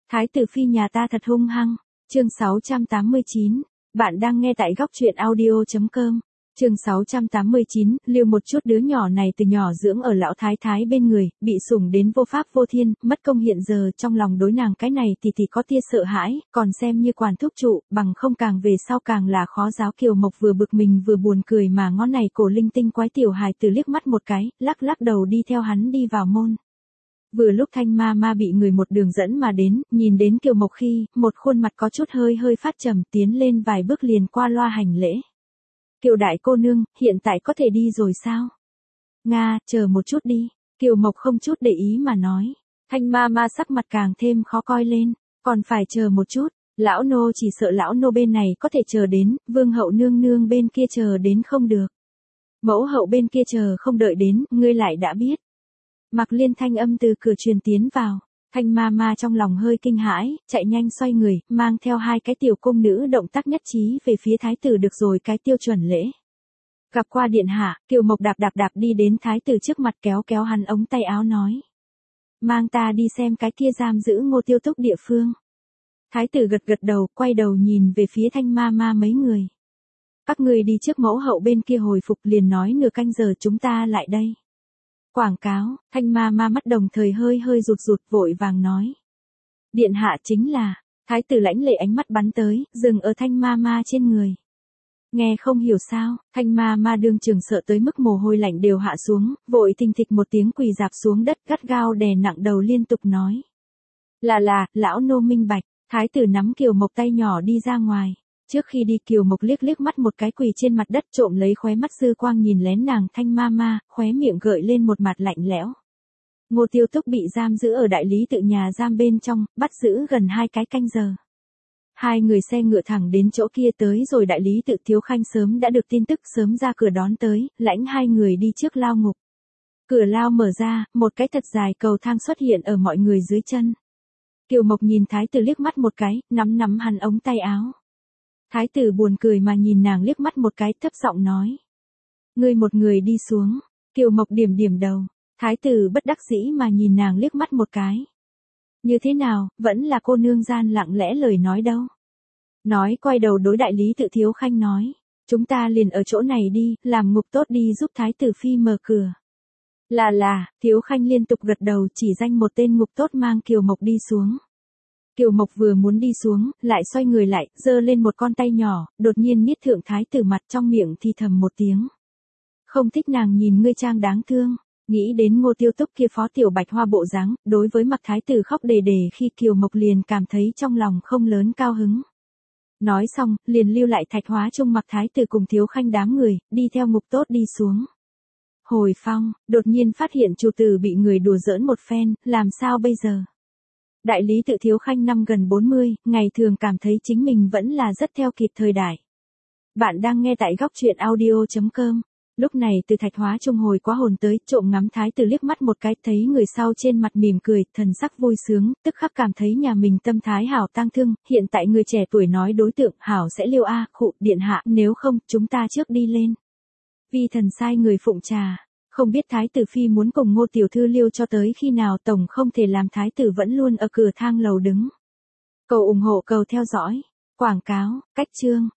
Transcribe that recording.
Thái tử phi nhà ta thật hung hăng. Chương 689. Bạn đang nghe tại góc truyện audio.com. Chương 689, lưu một chút đứa nhỏ này từ nhỏ dưỡng ở lão thái thái bên người, bị sủng đến vô pháp vô thiên, mất công hiện giờ trong lòng đối nàng cái này thì có tia sợ hãi, còn xem như quản thúc trụ, bằng không càng về sau càng là khó giáo. Kiều Mộc vừa bực mình vừa buồn cười mà ngón này cổ linh tinh quái tiểu hài từ liếc mắt một cái, lắc lắc đầu đi theo hắn đi vào môn. Vừa lúc Thanh ma ma bị người một đường dẫn mà đến, nhìn đến Kiều Mộc khi, một khuôn mặt có chút hơi phát trầm, tiến lên vài bước liền qua loa hành lễ. Kiều đại cô nương, hiện tại có thể đi rồi sao? Nga, chờ một chút đi. Kiều Mộc không chút để ý mà nói. Thanh ma ma sắc mặt càng thêm khó coi lên. Còn phải chờ một chút. Lão nô chỉ sợ lão nô bên này có thể chờ đến, vương hậu nương nương bên kia chờ đến không được. Mẫu hậu bên kia chờ không đợi đến, ngươi lại đã biết. Mặc Liên thanh âm từ cửa truyền tiến vào. Thanh ma ma trong lòng hơi kinh hãi, chạy nhanh xoay người, mang theo hai cái tiểu cung nữ động tác nhất trí về phía thái tử được rồi cái tiêu chuẩn lễ. Gặp qua điện hạ, Kiều Mộc đạp đi đến thái tử trước mặt kéo hắn ống tay áo nói. Mang ta đi xem cái kia giam giữ Ngô Tiêu Túc địa phương. Thái tử gật đầu, quay đầu nhìn về phía Thanh ma ma mấy người. Các người đi trước mẫu hậu bên kia hồi phục liền nói nửa canh giờ chúng ta lại đây. Quảng cáo, Thanh ma ma mắt đồng thời hơi rụt vội vàng nói. Điện hạ chính là, thái tử lãnh lệ ánh mắt bắn tới, dừng ở Thanh ma ma trên người. Nghe không hiểu sao, Thanh ma ma đương trường sợ tới mức mồ hôi lạnh đều hạ xuống, vội thình thịch một tiếng quỳ dạp xuống đất gắt gao đè nặng đầu liên tục nói. Là, lão nô minh bạch, thái tử nắm Kiều Mộc tay nhỏ đi ra ngoài. Trước khi đi Kiều Mộc liếc mắt một cái quỳ trên mặt đất trộm lấy khóe mắt dư quang nhìn lén nàng Thanh ma ma, khóe miệng gợi lên một mặt lạnh lẽo. Ngô Tiêu Túc bị giam giữ ở đại lý tự nhà giam bên trong, bắt giữ gần 2 cái canh giờ. Hai người xe ngựa thẳng đến chỗ kia tới rồi đại lý tự Thiếu Khanh sớm đã được tin tức sớm ra cửa đón tới, lãnh hai người đi trước lao ngục. Cửa lao mở ra, một cái thật dài cầu thang xuất hiện ở mọi người dưới chân. Kiều Mộc nhìn thái tử liếc mắt một cái, nắm hắn ống tay áo. Thái tử buồn cười mà nhìn nàng liếc mắt một cái thấp giọng nói. Ngươi một người đi xuống. Kiều Mộc điểm đầu. Thái tử bất đắc dĩ mà nhìn nàng liếc mắt một cái. Như thế nào, vẫn là cô nương gian lặng lẽ lời nói đâu. Nói quay đầu đối đại lý tự Thiếu Khanh nói. Chúng ta liền ở chỗ này đi, làm ngục tốt đi giúp thái tử phi mở cửa. Là, Thiếu Khanh liên tục gật đầu chỉ danh một tên ngục tốt mang Kiều Mộc đi xuống. Kiều Mộc vừa muốn đi xuống, lại xoay người lại, giơ lên một con tay nhỏ, đột nhiên niết thượng thái tử mặt trong miệng thì thầm một tiếng. Không thích nàng nhìn ngươi trang đáng thương, nghĩ đến Ngô Tiêu Túc kia phó tiểu bạch hoa bộ dáng, đối với mặt thái tử khóc đề khi Kiều Mộc liền cảm thấy trong lòng không lớn cao hứng. Nói xong, liền lưu lại Thạch Hóa Trung mặc thái tử cùng Thiếu Khanh đám người, đi theo ngục tốt đi xuống. Hồi phong, đột nhiên phát hiện chủ tử bị người đùa giỡn một phen, làm sao bây giờ? Đại lý tự Thiếu Khanh năm gần 40, ngày thường cảm thấy chính mình vẫn là rất theo kịp thời đại. Bạn đang nghe tại góc truyện audio.com. Lúc này từ Thạch Hóa Trung hồi quá hồn tới, trộm ngắm thái tử liếc mắt một cái, thấy người sau trên mặt mỉm cười, thần sắc vui sướng, tức khắc cảm thấy nhà mình tâm thái hảo tang thương, hiện tại người trẻ tuổi nói đối tượng hảo sẽ liêu khụ điện hạ, nếu không, chúng ta trước đi lên. Vi thần sai người phụng trà. Không biết thái tử phi muốn cùng Ngô tiểu thư liêu cho tới khi nào, tổng không thể làm thái tử vẫn luôn ở cửa thang lầu đứng. Cầu ủng hộ cầu theo dõi. Quảng cáo, cách chương.